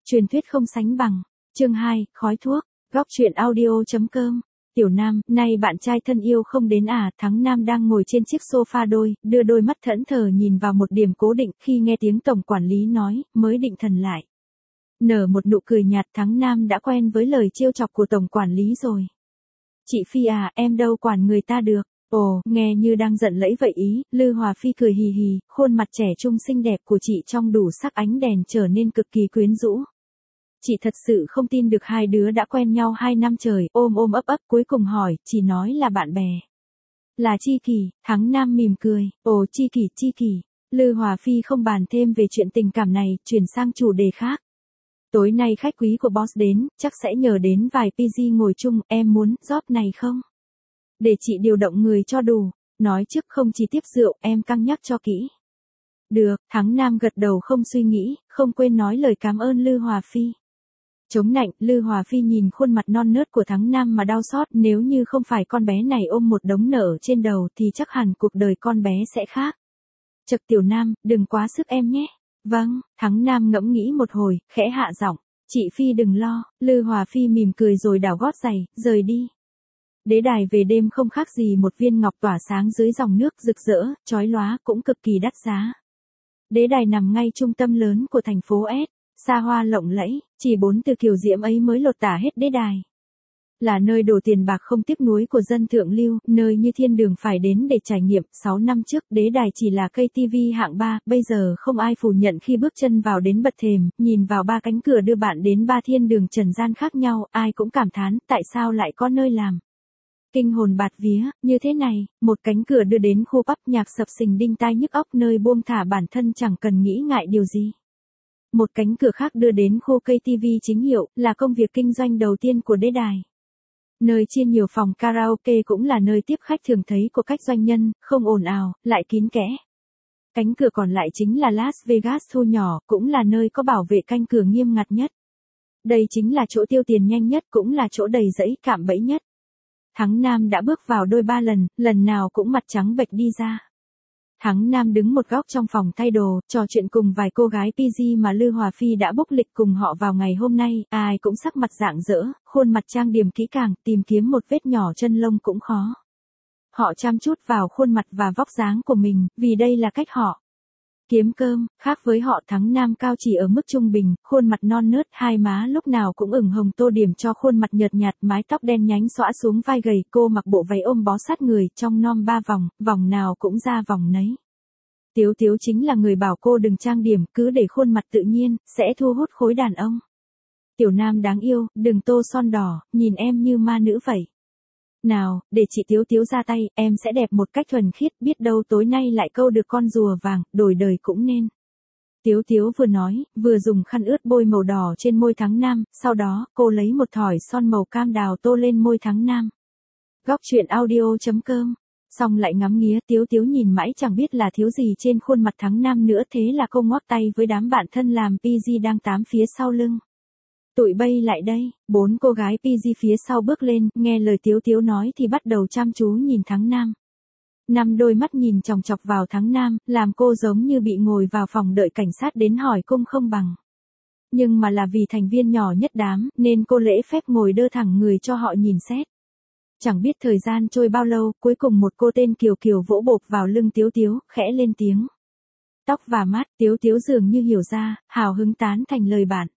Truyền thuyết không sánh bằng. Chương 2, khói thuốc. Góc truyện audio.com. Tiểu Nam, nay bạn trai thân yêu không đến à? Thắng Nam đang ngồi trên chiếc sofa đôi, đưa đôi mắt thẫn thờ nhìn vào một điểm cố định, khi nghe tiếng tổng quản lý nói, mới định thần lại. Nở một nụ cười nhạt. Thắng Nam đã quen với lời trêu chọc của tổng quản lý rồi. Chị Phi à, em đâu quản người ta được. Ồ, nghe như đang giận lẫy vậy ý. Lư Hòa Phi cười hì hì, khuôn mặt trẻ trung xinh đẹp của chị trong đủ sắc ánh đèn trở nên cực kỳ quyến rũ. Chị thật sự không tin được hai đứa đã quen nhau 2 năm trời, ôm ôm ấp ấp, cuối cùng hỏi, chỉ nói là bạn bè. Là tri kỷ. Thắng Nam mỉm cười, ồ tri kỷ. Lư Hòa Phi không bàn thêm về chuyện tình cảm này, chuyển sang chủ đề khác. Tối nay khách quý của boss đến, chắc sẽ nhờ đến vài PG ngồi chung, em muốn job này không? Để chị điều động người cho đủ. Nói trước không chỉ tiếp rượu, em cân nhắc cho kỹ. Được. Thắng Nam gật đầu không suy nghĩ, không quên nói lời cảm ơn Lư Hòa Phi. Chống nạnh, Lư Hòa Phi nhìn khuôn mặt non nớt của Thắng Nam mà đau xót, nếu như không phải con bé này ôm một đống nợ trên đầu thì chắc hẳn cuộc đời con bé sẽ khác. Chậc Tiểu Nam, đừng quá sức em nhé. Vâng. Thắng Nam ngẫm nghĩ một hồi, khẽ hạ giọng. Chị Phi đừng lo. Lư Hòa Phi mỉm cười rồi đảo gót giày, rời đi. Đế đài về đêm không khác gì một viên ngọc tỏa sáng dưới dòng nước rực rỡ, chói lóa, cũng cực kỳ đắt giá. Đế đài nằm ngay trung tâm lớn của thành phố S, xa hoa lộng lẫy, chỉ 4 từ kiều diễm ấy mới lột tả hết đế đài. Là nơi đổ tiền bạc không tiếc nuối của dân thượng lưu, nơi như thiên đường phải đến để trải nghiệm. 6 năm trước đế đài chỉ là cây tivi hạng 3, bây giờ không ai phủ nhận khi bước chân vào đến bậc thềm, nhìn vào 3 cánh cửa đưa bạn đến 3 thiên đường trần gian khác nhau, ai cũng cảm thán, tại sao lại có nơi làm kinh hồn bạt vía như thế này. Một cánh cửa đưa đến khu pub nhạc sập sình đinh tai nhức óc, nơi buông thả bản thân chẳng cần nghĩ ngại điều gì. Một cánh cửa khác đưa đến khu cây TV chính hiệu, là công việc kinh doanh đầu tiên của đế đài. Nơi chia nhiều phòng karaoke cũng là nơi tiếp khách thường thấy của các doanh nhân, không ồn ào, lại kín kẽ. Cánh cửa còn lại chính là Las Vegas thu nhỏ, cũng là nơi có bảo vệ canh cửa nghiêm ngặt nhất. Đây chính là chỗ tiêu tiền nhanh nhất, cũng là chỗ đầy rẫy cạm bẫy nhất. Thắng Nam đã bước vào đôi 3 lần, lần nào cũng mặt trắng bệch đi ra. Thắng Nam đứng một góc trong phòng thay đồ, trò chuyện cùng vài cô gái PG mà Lư Hòa Phi đã book lịch cùng họ vào ngày hôm nay, ai cũng sắc mặt rạng rỡ, khuôn mặt trang điểm kỹ càng, tìm kiếm một vết nhỏ chân lông cũng khó. Họ chăm chút vào khuôn mặt và vóc dáng của mình, vì đây là cách họ kiếm cơm. Khác với họ, Thắng Nam cao chỉ ở mức trung bình, khuôn mặt non nớt, hai má lúc nào cũng ửng hồng tô điểm cho khuôn mặt nhợt nhạt, mái tóc đen nhánh xõa xuống vai gầy, cô mặc bộ váy ôm bó sát người, trong nom 3 vòng, vòng nào cũng ra vòng nấy. Tiếu Tiếu chính là người bảo cô đừng trang điểm, cứ để khuôn mặt tự nhiên, sẽ thu hút khối đàn ông. Tiểu Nam đáng yêu, đừng tô son đỏ, nhìn em như ma nữ vậy. Nào, để chị Tiếu Tiếu ra tay, em sẽ đẹp một cách thuần khiết, biết đâu tối nay lại câu được con rùa vàng, đổi đời cũng nên. Tiếu Tiếu vừa nói, vừa dùng khăn ướt bôi màu đỏ trên môi Thắng Nam, sau đó, cô lấy một thỏi son màu cam đào tô lên môi Thắng Nam. Góc truyện audio.com. Xong lại ngắm nghía, Tiếu Tiếu nhìn mãi chẳng biết là thiếu gì trên khuôn mặt Thắng Nam nữa, thế là cô ngoắc tay với đám bạn thân làm PG đang tám phía sau lưng. Tụi bay lại đây. 4 cô gái PG phía sau bước lên, nghe lời Tiếu Tiếu nói thì bắt đầu chăm chú nhìn Thắng Nam. 5 đôi mắt nhìn chòng chọc vào Thắng Nam, làm cô giống như bị ngồi vào phòng đợi cảnh sát đến hỏi cung không bằng. Nhưng mà là vì thành viên nhỏ nhất đám, nên cô lễ phép ngồi đơ thẳng người cho họ nhìn xét. Chẳng biết thời gian trôi bao lâu, cuối cùng một cô tên Kiều Kiều vỗ bộp vào lưng Tiếu Tiếu, khẽ lên tiếng. Tóc và mắt, Tiếu Tiếu dường như hiểu ra, hào hứng tán thành lời bạn.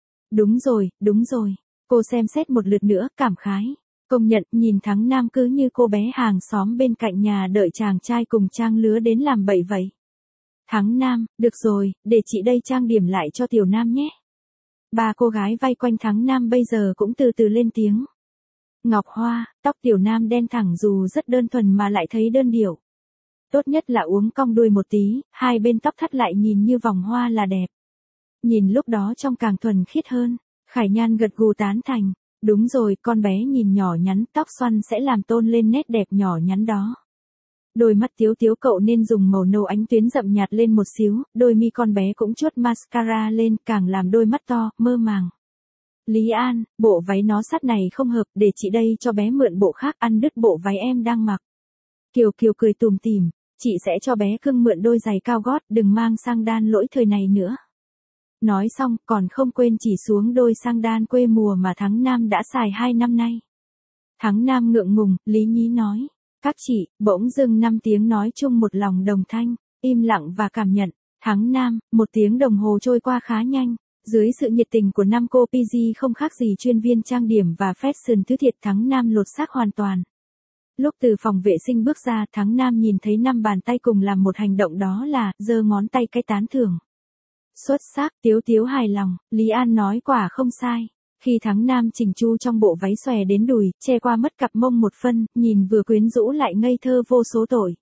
Đúng rồi. Cô xem xét một lượt nữa, cảm khái. Công nhận, nhìn Thắng Nam cứ như cô bé hàng xóm bên cạnh nhà đợi chàng trai cùng trang lứa đến làm bậy vậy. Thắng Nam, được rồi, để chị đây trang điểm lại cho Tiểu Nam nhé. 3 cô gái vây quanh Thắng Nam bây giờ cũng từ từ lên tiếng. Ngọc Hoa, tóc Tiểu Nam đen thẳng dù rất đơn thuần mà lại thấy đơn điệu. Tốt nhất là uống cong đuôi một tí, hai bên tóc thắt lại nhìn như vòng hoa là đẹp. Nhìn lúc đó trông càng thuần khiết hơn. Khải Nhan gật gù tán thành. Đúng rồi, con bé nhìn nhỏ nhắn, tóc xoăn sẽ làm tôn lên nét đẹp nhỏ nhắn đó. Đôi mắt Tiếu Tiếu cậu nên dùng màu nâu ánh tuyến rậm nhạt lên một xíu, đôi mi con bé cũng chuốt mascara lên, càng làm đôi mắt to, mơ màng. Lý An, bộ váy nó sắt này không hợp, để chị đây cho bé mượn bộ khác, ăn đứt bộ váy em đang mặc. Kiều Kiều cười tùm tìm, chị sẽ cho bé cưng mượn đôi giày cao gót, đừng mang sang đan lỗi thời này nữa. Nói xong, còn không quên chỉ xuống đôi sang đan quê mùa mà Thắng Nam đã xài 2 năm nay. Thắng Nam ngượng ngùng, lý nhí nói. Các chị, bỗng dưng 5 tiếng nói chung một lòng đồng thanh, im lặng và cảm nhận. Thắng Nam, 1 tiếng đồng hồ trôi qua khá nhanh. Dưới sự nhiệt tình của 5 cô PG không khác gì chuyên viên trang điểm và fashion thứ thiệt, Thắng Nam lột xác hoàn toàn. Lúc từ phòng vệ sinh bước ra, Thắng Nam nhìn thấy 5 bàn tay cùng làm một hành động, đó là giơ ngón tay cái tán thưởng. Xuất sắc, Tiếu Tiếu hài lòng, Lý An nói quả không sai. Khi Thắng Nam chỉnh chu trong bộ váy xòe đến đùi, che qua mất cặp mông một phân, nhìn vừa quyến rũ lại ngây thơ vô số tội.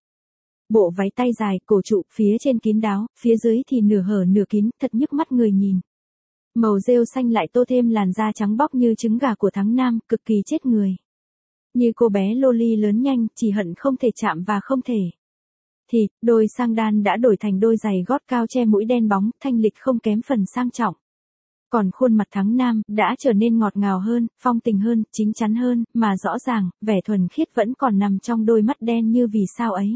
Bộ váy tay dài, cổ trụ, phía trên kín đáo, phía dưới thì nửa hở nửa kín, thật nhức mắt người nhìn. Màu rêu xanh lại tô thêm làn da trắng bóc như trứng gà của Thắng Nam, cực kỳ chết người. Như cô bé loli lớn nhanh, chỉ hận không thể chạm và không thể. Thì, đôi sang đan đã đổi thành đôi giày gót cao che mũi đen bóng, thanh lịch không kém phần sang trọng. Còn khuôn mặt Thắng Nam đã trở nên ngọt ngào hơn, phong tình hơn, chính chắn hơn, mà rõ ràng, vẻ thuần khiết vẫn còn nằm trong đôi mắt đen như vì sao ấy.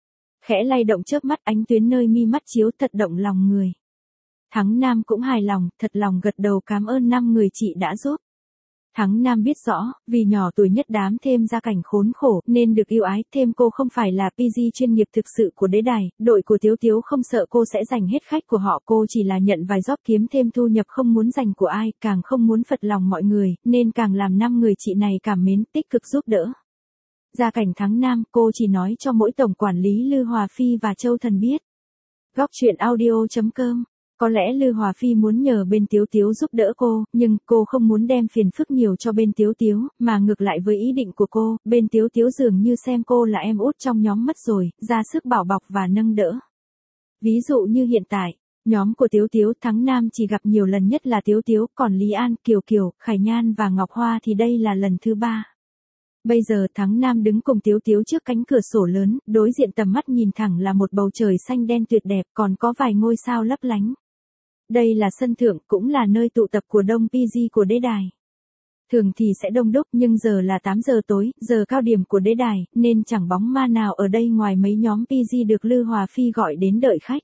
Khẽ lay động chớp mắt, ánh tuyến nơi mi mắt chiếu thật động lòng người. Thắng Nam cũng hài lòng, thật lòng gật đầu cảm ơn 5 người chị đã giúp. Thắng Nam biết rõ, vì nhỏ tuổi nhất đám thêm gia cảnh khốn khổ, nên được yêu ái, thêm cô không phải là PG chuyên nghiệp thực sự của đế đài, đội của Tiếu Tiếu không sợ cô sẽ giành hết khách của họ, cô chỉ là nhận vài job kiếm thêm thu nhập, không muốn giành của ai, càng không muốn phật lòng mọi người, nên càng làm 5 người chị này cảm mến, tích cực giúp đỡ. Gia cảnh Thắng Nam, cô chỉ nói cho mỗi tổng quản lý Lư Hòa Phi và Châu Thần biết. Góc truyện audio.com. Có lẽ Lư Hòa Phi muốn nhờ bên Tiếu Tiếu giúp đỡ cô, nhưng cô không muốn đem phiền phức nhiều cho bên Tiếu Tiếu, mà ngược lại với ý định của cô, bên Tiếu Tiếu dường như xem cô là em út trong nhóm mất rồi, ra sức bảo bọc và nâng đỡ. Ví dụ như hiện tại, nhóm của Tiếu Tiếu, Thắng Nam chỉ gặp nhiều lần nhất là Tiếu Tiếu, còn Lý An, Kiều Kiều, Khải Nhan và Ngọc Hoa thì đây là lần thứ 3. Bây giờ Thắng Nam đứng cùng Tiếu Tiếu trước cánh cửa sổ lớn, đối diện tầm mắt nhìn thẳng là một bầu trời xanh đen tuyệt đẹp, còn có vài ngôi sao lấp lánh. Đây là sân thượng, cũng là nơi tụ tập của đông PG của đế đài. Thường thì sẽ đông đúc, nhưng giờ là 8 giờ tối, giờ cao điểm của đế đài, nên chẳng bóng ma nào ở đây ngoài mấy nhóm PG được Lư Hòa Phi gọi đến đợi khách.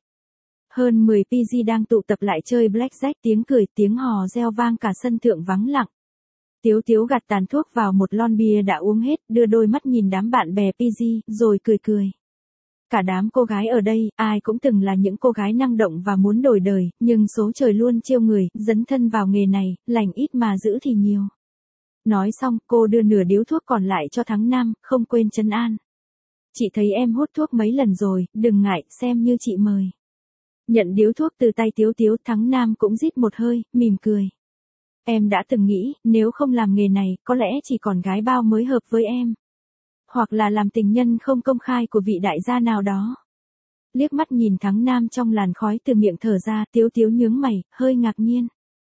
Hơn 10 PG đang tụ tập lại chơi blackjack, tiếng cười, tiếng hò reo vang cả sân thượng vắng lặng. Tiếu Tiếu gạt tàn thuốc vào một lon bia đã uống hết, đưa đôi mắt nhìn đám bạn bè PG, rồi cười cười. Cả đám cô gái ở đây, ai cũng từng là những cô gái năng động và muốn đổi đời, nhưng số trời luôn trêu người, dấn thân vào nghề này, lành ít mà giữ thì nhiều. Nói xong, cô đưa nửa điếu thuốc còn lại cho Thắng Nam, không quên trấn an. Chị thấy em hút thuốc mấy lần rồi, đừng ngại, xem như chị mời. Nhận điếu thuốc từ tay Tiếu Tiếu, Thắng Nam cũng rít một hơi, mỉm cười. Em đã từng nghĩ, nếu không làm nghề này, có lẽ chỉ còn gái bao mới hợp với em. Hoặc là làm tình nhân không công khai của vị đại gia nào đó. Liếc mắt nhìn Thắng Nam trong làn khói từ miệng thở ra, Tiếu Tiếu nhướng mày, hơi ngạc nhiên.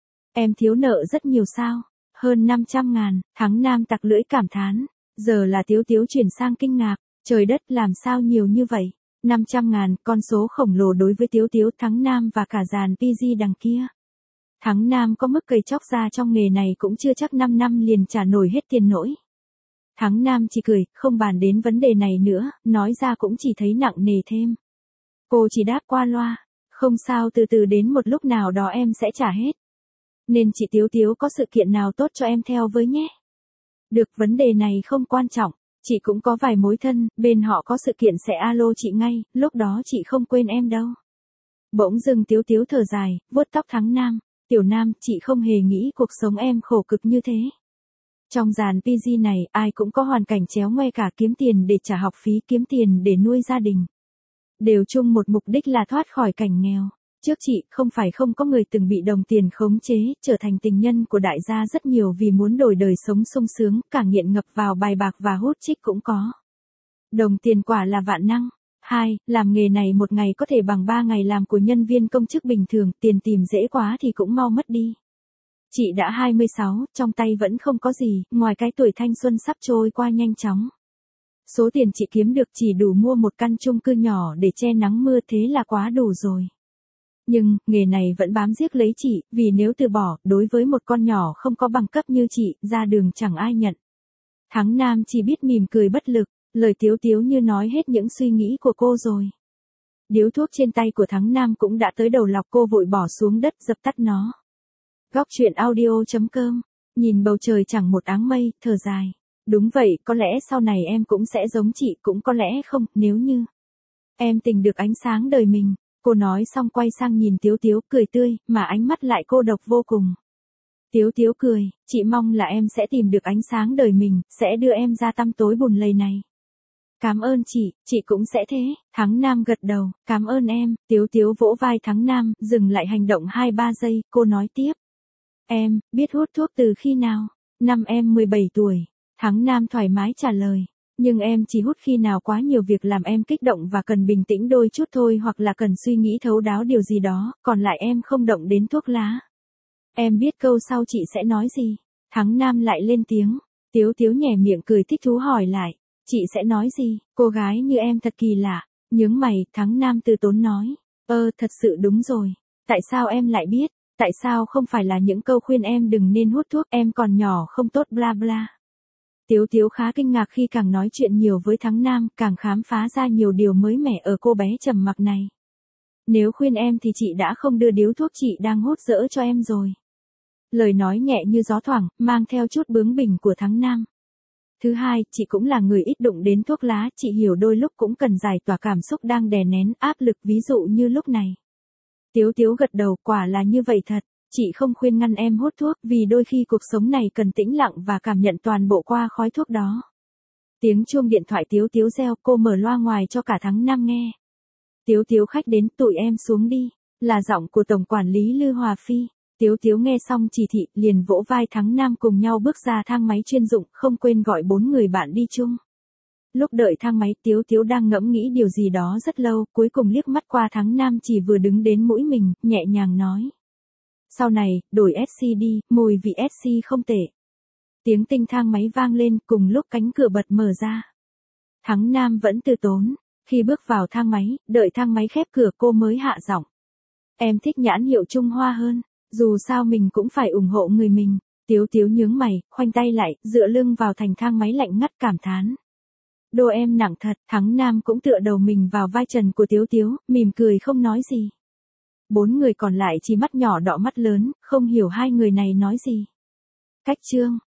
Em thiếu nợ rất nhiều sao? Hơn 500.000, Thắng Nam tặc lưỡi cảm thán. Giờ là Tiếu Tiếu chuyển sang kinh ngạc, trời đất làm sao nhiều như vậy? 500.000, con số khổng lồ đối với Tiếu Tiếu, Thắng Nam và cả dàn PG đằng kia. Thắng Nam có mức cây chóc ra trong nghề này cũng chưa chắc 5 năm liền trả nổi hết tiền nổi. Thắng Nam chỉ cười, không bàn đến vấn đề này nữa, nói ra cũng chỉ thấy nặng nề thêm. Cô chỉ đáp qua loa, không sao, từ từ đến một lúc nào đó em sẽ trả hết. Nên chị Tiếu Tiếu có sự kiện nào tốt cho em theo với nhé. Được, vấn đề này không quan trọng, chị cũng có vài mối thân, bên họ có sự kiện sẽ alo chị ngay, lúc đó chị không quên em đâu. Bỗng dưng Tiếu Tiếu thở dài, vuốt tóc Thắng Nam, Tiểu Nam, chị không hề nghĩ cuộc sống em khổ cực như thế. Trong dàn PG này, ai cũng có hoàn cảnh chéo ngoe cả, kiếm tiền để trả học phí, kiếm tiền để nuôi gia đình. Đều chung một mục đích là thoát khỏi cảnh nghèo. Trước chị, không phải không có người từng bị đồng tiền khống chế, trở thành tình nhân của đại gia rất nhiều vì muốn đổi đời sống sung sướng, cả nghiện ngập vào bài bạc và hút chích cũng có. Đồng tiền quả là vạn năng. 2. Làm nghề này một ngày có thể bằng 3 ngày làm của nhân viên công chức bình thường, tiền tìm dễ quá thì cũng mau mất đi. Chị đã 26, trong tay vẫn không có gì, ngoài cái tuổi thanh xuân sắp trôi qua nhanh chóng. Số tiền chị kiếm được chỉ đủ mua một căn chung cư nhỏ để che nắng mưa, thế là quá đủ rồi. Nhưng, nghề này vẫn bám riết lấy chị, vì nếu từ bỏ, đối với một con nhỏ không có bằng cấp như chị, ra đường chẳng ai nhận. Thắng Nam chỉ biết mỉm cười bất lực, lời Tiếu Tiếu như nói hết những suy nghĩ của cô rồi. Điếu thuốc trên tay của Thắng Nam cũng đã tới đầu lọc, cô vội bỏ xuống đất dập tắt nó. Góc truyện audio.com, nhìn bầu trời chẳng một áng mây, thở dài. Đúng vậy, có lẽ sau này em cũng sẽ giống chị, cũng có lẽ không, nếu như em tìm được ánh sáng đời mình. Cô nói xong quay sang nhìn Tiếu Tiếu, cười tươi, mà ánh mắt lại cô độc vô cùng. Tiếu Tiếu cười, chị mong là em sẽ tìm được ánh sáng đời mình, sẽ đưa em ra tăm tối bùn lầy này. Cảm ơn chị cũng sẽ thế. Thắng Nam gật đầu, cảm ơn em. Tiếu Tiếu vỗ vai Thắng Nam, dừng lại hành động 2-3 giây, cô nói tiếp. Em, biết hút thuốc từ khi nào? Năm em 17 tuổi. Thắng Nam thoải mái trả lời. Nhưng em chỉ hút khi nào quá nhiều việc làm em kích động và cần bình tĩnh đôi chút thôi, hoặc là cần suy nghĩ thấu đáo điều gì đó, còn lại em không động đến thuốc lá. Em biết câu sau chị sẽ nói gì. Thắng Nam lại lên tiếng. Tiếu Tiếu nhè miệng cười thích thú hỏi lại. Chị sẽ nói gì? Cô gái như em thật kỳ lạ. Nhướng mày, Thắng Nam từ tốn nói. Thật sự đúng rồi. Tại sao em lại biết? Tại sao không phải là những câu khuyên em đừng nên hút thuốc, em còn nhỏ không tốt bla bla. Tiếu Tiếu khá kinh ngạc khi càng nói chuyện nhiều với Thắng Nam, càng khám phá ra nhiều điều mới mẻ ở cô bé trầm mặc này. Nếu khuyên em thì chị đã không đưa điếu thuốc chị đang hút dỡ cho em rồi. Lời nói nhẹ như gió thoảng, mang theo chút bướng bỉnh của Thắng Nam. Thứ hai, chị cũng là người ít đụng đến thuốc lá, chị hiểu đôi lúc cũng cần giải tỏa cảm xúc đang đè nén, áp lực, ví dụ như lúc này. Tiếu Tiếu gật đầu, quả là như vậy thật. Chị không khuyên ngăn em hút thuốc, vì đôi khi cuộc sống này cần tĩnh lặng và cảm nhận toàn bộ qua khói thuốc đó. Tiếng chuông điện thoại Tiếu Tiếu reo, cô mở loa ngoài cho cả Thắng Nam nghe. Tiếu Tiếu khách đến, tụi em xuống đi. Là giọng của Tổng Quản lý Lư Hòa Phi. Tiếu Tiếu nghe xong chỉ thị, liền vỗ vai Thắng Nam cùng nhau bước ra thang máy chuyên dụng, không quên gọi 4 người bạn đi chung. Lúc đợi thang máy, Tiếu Tiếu đang ngẫm nghĩ điều gì đó rất lâu, cuối cùng liếc mắt qua Thắng Nam chỉ vừa đứng đến mũi mình, nhẹ nhàng nói. Sau này, đổi SC đi, mùi vị SC không tệ. Tiếng tinh thang máy vang lên, cùng lúc cánh cửa bật mở ra. Thắng Nam vẫn từ tốn. Khi bước vào thang máy, đợi thang máy khép cửa cô mới hạ giọng. Em thích nhãn hiệu Trung Hoa hơn. Dù sao mình cũng phải ủng hộ người mình. Tiếu Tiếu nhướng mày, khoanh tay lại, dựa lưng vào thành thang máy lạnh ngắt cảm thán. Đô em nặng thật. Thắng Nam cũng tựa đầu mình vào vai trần của Tiếu Tiếu, mỉm cười không nói gì. 4 người còn lại chỉ mắt nhỏ đỏ mắt lớn, không hiểu hai người này nói gì. Cách chương